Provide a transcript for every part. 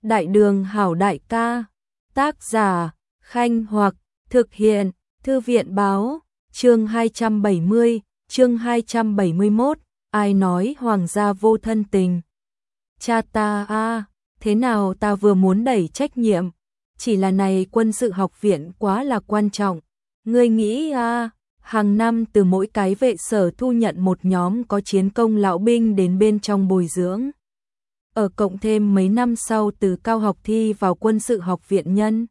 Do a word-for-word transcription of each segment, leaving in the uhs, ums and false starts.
Đại đường hảo đại ca, tác giả, Khanh Hoặc, thực hiện, Thư viện báo, chương hai trăm bảy mươi, chương hai trăm bảy mươi mốt, ai nói hoàng gia vô thân tình. Cha ta a, thế nào ta vừa muốn đẩy trách nhiệm, chỉ là này quân sự học viện quá là quan trọng. Ngươi nghĩ a, hàng năm từ mỗi cái vệ sở thu nhận một nhóm có chiến công lão binh đến bên trong bồi dưỡng. Ở cộng thêm mấy năm sau từ cao học thi vào quân sự học viện nhân.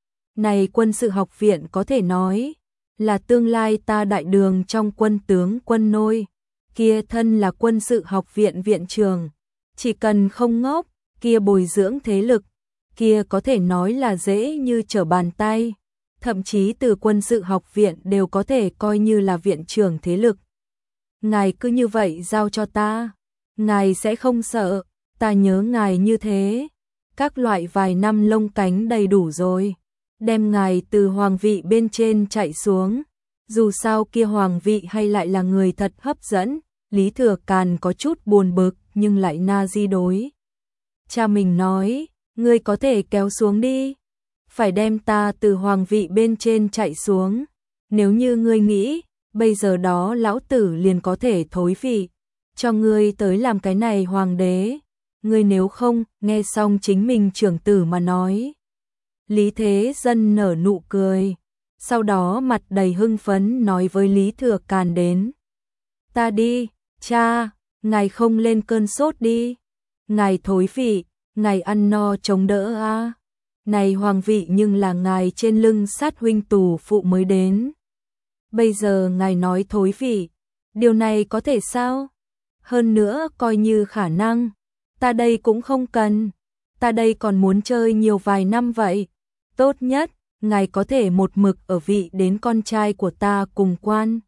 Này quân sự học viện có thể nói là tương lai ta đại đường trong quân tướng quân nôi, kia thân là quân sự học viện viện trường, chỉ cần không ngốc, kia bồi dưỡng thế lực, kia có thể nói là dễ như trở bàn tay, thậm chí từ quân sự học viện đều có thể coi như là viện trưởng thế lực. Ngài cứ như vậy giao cho ta, ngài sẽ không sợ, ta nhớ ngài như thế, các loại vài năm lông cánh đầy đủ rồi. Đem ngài từ hoàng vị bên trên chạy xuống, dù sao kia hoàng vị hay lại là người thật hấp dẫn. Lý Thừa Càn có chút buồn bực nhưng lại na di đối. Cha mình nói, ngươi có thể kéo xuống đi, phải đem ta từ hoàng vị bên trên chạy xuống, nếu như ngươi nghĩ, bây giờ đó lão tử liền có thể thối vị, cho ngươi tới làm cái này hoàng đế, ngươi nếu không, nghe xong chính mình trưởng tử mà nói. Lý Thế Dân nở nụ cười, sau đó mặt đầy hưng phấn nói với Lý Thừa Càn đến. Ta đi, cha, ngài không lên cơn sốt đi, ngài thối vị, ngài ăn no chống đỡ a. À. Này hoàng vị nhưng là ngài trên lưng sát huynh tù phụ mới đến. Bây giờ ngài nói thối vị, điều này có thể sao? Hơn nữa coi như khả năng, ta đây cũng không cần, ta đây còn muốn chơi nhiều vài năm vậy. Tốt nhất, ngài có thể một mực ở vị đến con trai của ta cùng quan.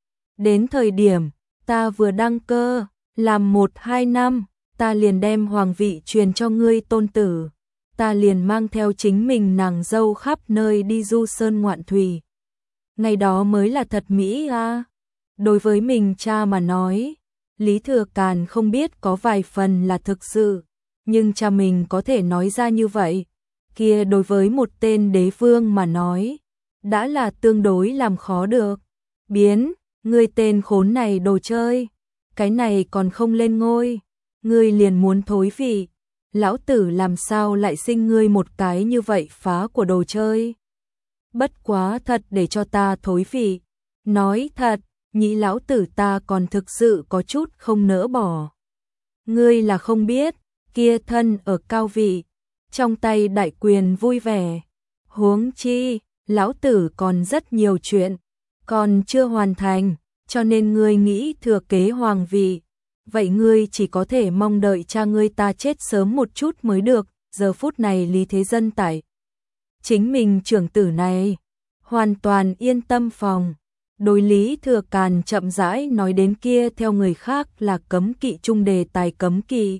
Đến thời điểm, ta vừa đăng cơ, làm một hai năm, ta liền đem hoàng vị truyền cho ngươi tôn tử. Ta liền mang theo chính mình nàng dâu khắp nơi đi du sơn ngoạn thủy. Ngày đó mới là thật mỹ a. À. Đối với mình cha mà nói, Lý Thừa Càn không biết có vài phần là thực sự, nhưng cha mình có thể nói ra như vậy. Kia đối với một tên đế vương mà nói, đã là tương đối làm khó được. Biến, ngươi tên khốn này đồ chơi, cái này còn không lên ngôi, ngươi liền muốn thối vị, lão tử làm sao lại sinh ngươi một cái như vậy phá của đồ chơi. Bất quá thật để cho ta thối vị, nói thật, nhĩ lão tử ta còn thực sự có chút không nỡ bỏ. Ngươi là không biết, kia thân ở cao vị, trong tay đại quyền vui vẻ, huống chi, lão tử còn rất nhiều chuyện, còn chưa hoàn thành, cho nên ngươi nghĩ thừa kế hoàng vị, vậy ngươi chỉ có thể mong đợi cha ngươi ta chết sớm một chút mới được. Giờ phút này Lý Thế Dân tại chính mình trưởng tử này, hoàn toàn yên tâm phòng. Đối Lý Thừa Càn chậm rãi nói đến kia theo người khác là cấm kỵ trung đề tài cấm kỵ.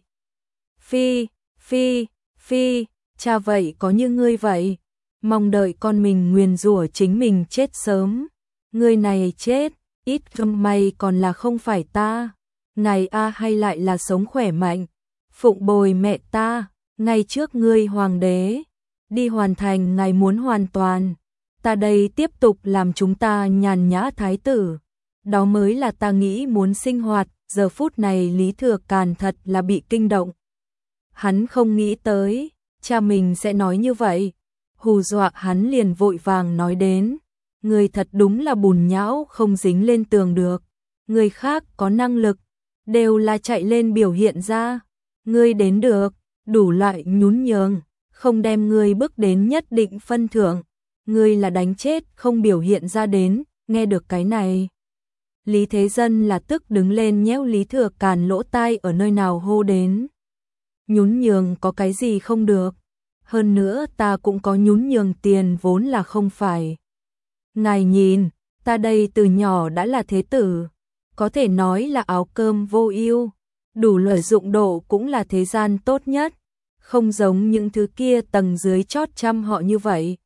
Phi, phi, phi, cha vậy có như ngươi vậy, mong đợi con mình nguyền rủa chính mình chết sớm. Ngươi này chết, ít gâm may còn là không phải ta. Này a hay lại là sống khỏe mạnh, phụng bồi mẹ ta, ngay trước ngươi hoàng đế, đi hoàn thành ngài muốn hoàn toàn. Ta đây tiếp tục làm chúng ta nhàn nhã thái tử. Đó mới là ta nghĩ muốn sinh hoạt. Giờ phút này Lý Thừa Càn thật là bị kinh động. Hắn không nghĩ tới, cha mình sẽ nói như vậy. Hù dọa hắn liền vội vàng nói đến. Người thật đúng là bùn nhão không dính lên tường được. Người khác có năng lực, đều là chạy lên biểu hiện ra. Ngươi đến được, đủ loại nhún nhường, không đem ngươi bước đến nhất định phân thưởng. Ngươi là đánh chết không biểu hiện ra đến. Nghe được cái này, Lý Thế Dân là tức đứng lên nhéo Lý Thừa Càn lỗ tai ở nơi nào hô đến. Nhún nhường có cái gì không được, hơn nữa ta cũng có nhún nhường tiền vốn là không phải. Ngài nhìn, ta đây từ nhỏ đã là thế tử, có thể nói là áo cơm vô ưu, đủ lợi dụng độ cũng là thế gian tốt nhất, không giống những thứ kia tầng dưới chót trăm họ như vậy.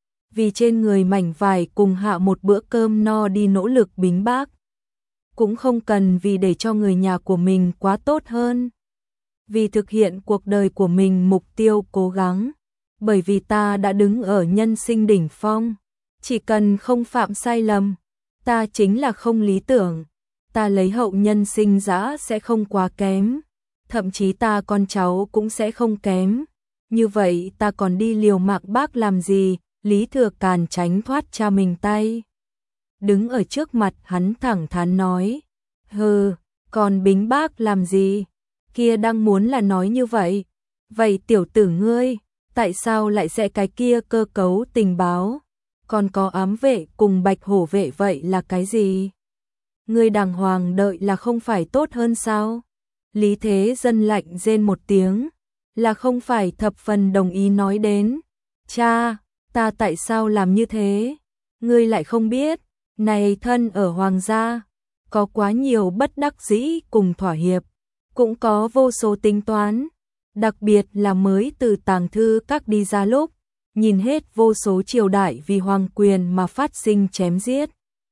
Vì trên người mảnh vải cùng hạ một bữa cơm no đi nỗ lực bính bác, cũng không cần vì để cho người nhà của mình quá tốt hơn. vì thực hiện cuộc đời của mình mục tiêu cố gắng, bởi vì ta đã đứng ở nhân sinh đỉnh phong, chỉ cần không phạm sai lầm, ta chính là không lý tưởng, ta lấy hậu nhân sinh dã sẽ không quá kém, thậm chí ta con cháu cũng sẽ không kém, như vậy ta còn đi liều mạng bác làm gì? Lý Thừa Càn tránh thoát cha mình tay. Đứng ở trước mặt hắn thẳng thắn nói, hừ, còn bính bác làm gì? Kia đang muốn là nói như vậy. Vậy tiểu tử ngươi, tại sao lại sẽ cái kia cơ cấu tình báo? Còn có ám vệ cùng bạch hổ vệ vậy là cái gì? Ngươi đàng hoàng đợi là không phải tốt hơn sao? Lý Thế Dân lạnh rên một tiếng, là không phải thập phần đồng ý nói đến. Cha, ta tại sao làm như thế? Ngươi lại không biết, này thân ở hoàng gia, có quá nhiều bất đắc dĩ cùng thỏa hiệp, cũng có vô số tính toán, đặc biệt là mới từ tàng thư các đi ra lúc, nhìn hết vô số triều đại vì hoàng quyền mà phát sinh chém giết.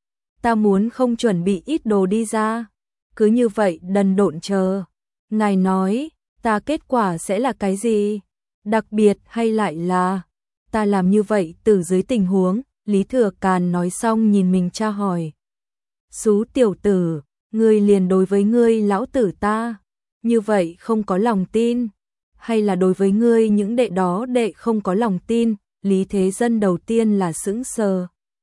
Ta muốn không chuẩn bị ít đồ đi ra, cứ như vậy đần độn chờ. Ngài nói, ta kết quả sẽ là cái gì? Đặc biệt hay lại là, ta làm như vậy từ dưới tình huống, Lý Thừa Càn nói xong nhìn mình cha hỏi. Xú tiểu tử, ngươi liền đối với ngươi lão tử ta, như vậy không có lòng tin, hay là đối với ngươi những đệ đó đệ không có lòng tin? Lý Thế Dân đầu tiên là sững sờ,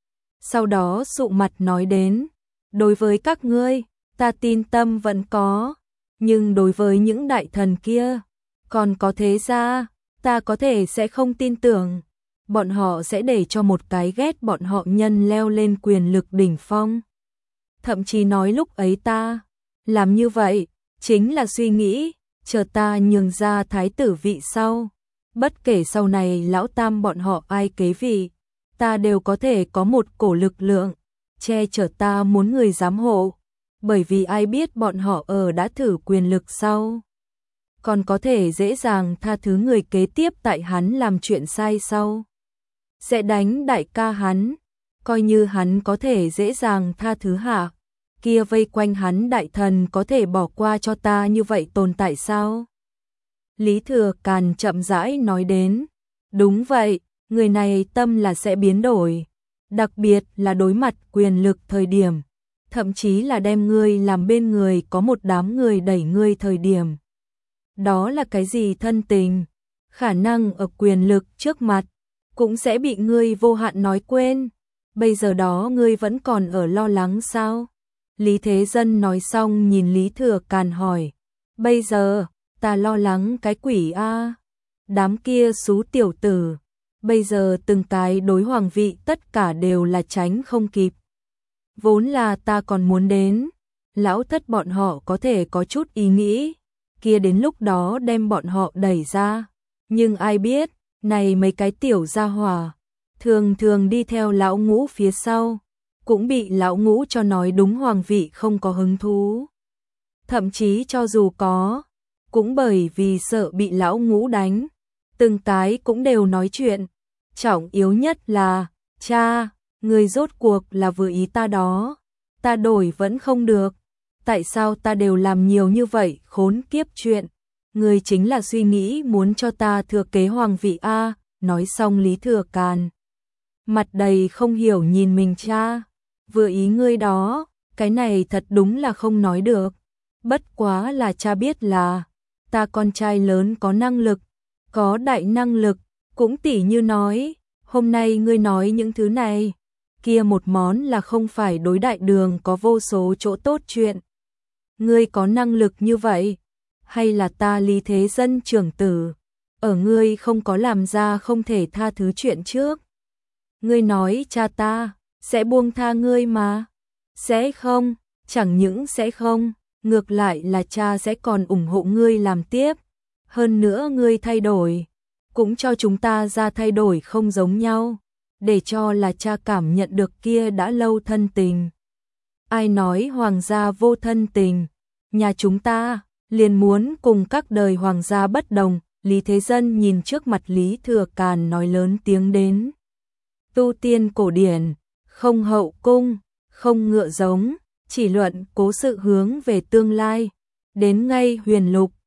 sau đó sụ mặt nói đến, đối với các ngươi, ta tin tâm vẫn có, nhưng đối với những đại thần kia, còn có thế ra, ta có thể sẽ không tin tưởng, bọn họ sẽ để cho một cái ghét bọn họ nhân leo lên quyền lực đỉnh phong. Thậm chí nói lúc ấy ta làm như vậy, chính là suy nghĩ, chờ ta nhường ra thái tử vị sau, bất kể sau này lão tam bọn họ ai kế vị, ta đều có thể có một cổ lực lượng, che chở ta muốn người giám hộ, bởi vì ai biết bọn họ ở đã thử quyền lực sau, còn có thể dễ dàng tha thứ người kế tiếp tại hắn làm chuyện sai sau. Sẽ đánh đại ca hắn, coi như hắn có thể dễ dàng tha thứ hạ, kia vây quanh hắn đại thần có thể bỏ qua cho ta như vậy tồn tại sao? Lý Thừa Càn chậm rãi nói đến, đúng vậy, người này tâm là sẽ biến đổi, đặc biệt là đối mặt quyền lực thời điểm, thậm chí là đem ngươi làm bên người có một đám người đẩy ngươi thời điểm. Đó là cái gì thân tình? Khả năng ở quyền lực trước mặt, cũng sẽ bị ngươi vô hạn nói quên. Bây giờ đó ngươi vẫn còn ở lo lắng sao? Lý Thế Dân nói xong nhìn Lý Thừa Càn hỏi, bây giờ, ta lo lắng cái quỷ a? Đám kia xú tiểu tử, bây giờ từng cái đối hoàng vị tất cả đều là tránh không kịp. Vốn là ta còn muốn đến, lão thất bọn họ có thể có chút ý nghĩ, kia đến lúc đó đem bọn họ đẩy ra. Nhưng ai biết, này mấy cái tiểu gia hỏa, thường thường đi theo lão ngũ phía sau, cũng bị lão ngũ cho nói đúng hoàng vị không có hứng thú. Thậm chí cho dù có, cũng bởi vì sợ bị lão ngũ đánh, từng cái cũng đều nói chuyện. Trọng yếu nhất là, cha, người rốt cuộc là vừa ý ta đó, ta đổi vẫn không được, tại sao ta đều làm nhiều như vậy khốn kiếp chuyện, người chính là suy nghĩ muốn cho ta thừa kế hoàng vị a. Nói xong Lý Thừa Càn mặt đầy không hiểu nhìn mình cha, vừa ý ngươi đó, cái này thật đúng là không nói được, bất quá là cha biết là ta con trai lớn có năng lực, có đại năng lực, cũng tỉ như nói, hôm nay ngươi nói những thứ này, kia một món là không phải đối đại đường có vô số chỗ tốt chuyện. Ngươi có năng lực như vậy, hay là ta Lý Thế Dân trưởng tử, ở ngươi không có làm ra không thể tha thứ chuyện trước. Ngươi nói cha ta sẽ buông tha ngươi mà, sẽ không, chẳng những sẽ không, ngược lại là cha sẽ còn ủng hộ ngươi làm tiếp, hơn nữa ngươi thay đổi, cũng cho chúng ta ra thay đổi không giống nhau, để cho là cha cảm nhận được kia đã lâu thân tình. Ai nói hoàng gia vô thân tình, nhà chúng ta liền muốn cùng các đời hoàng gia bất đồng. Lý Thế Dân nhìn trước mặt Lý Thừa Càn nói lớn tiếng đến, tu tiên cổ điển, không hậu cung, không ngựa giống, chỉ luận cố sự hướng về tương lai, đến ngay huyền lục,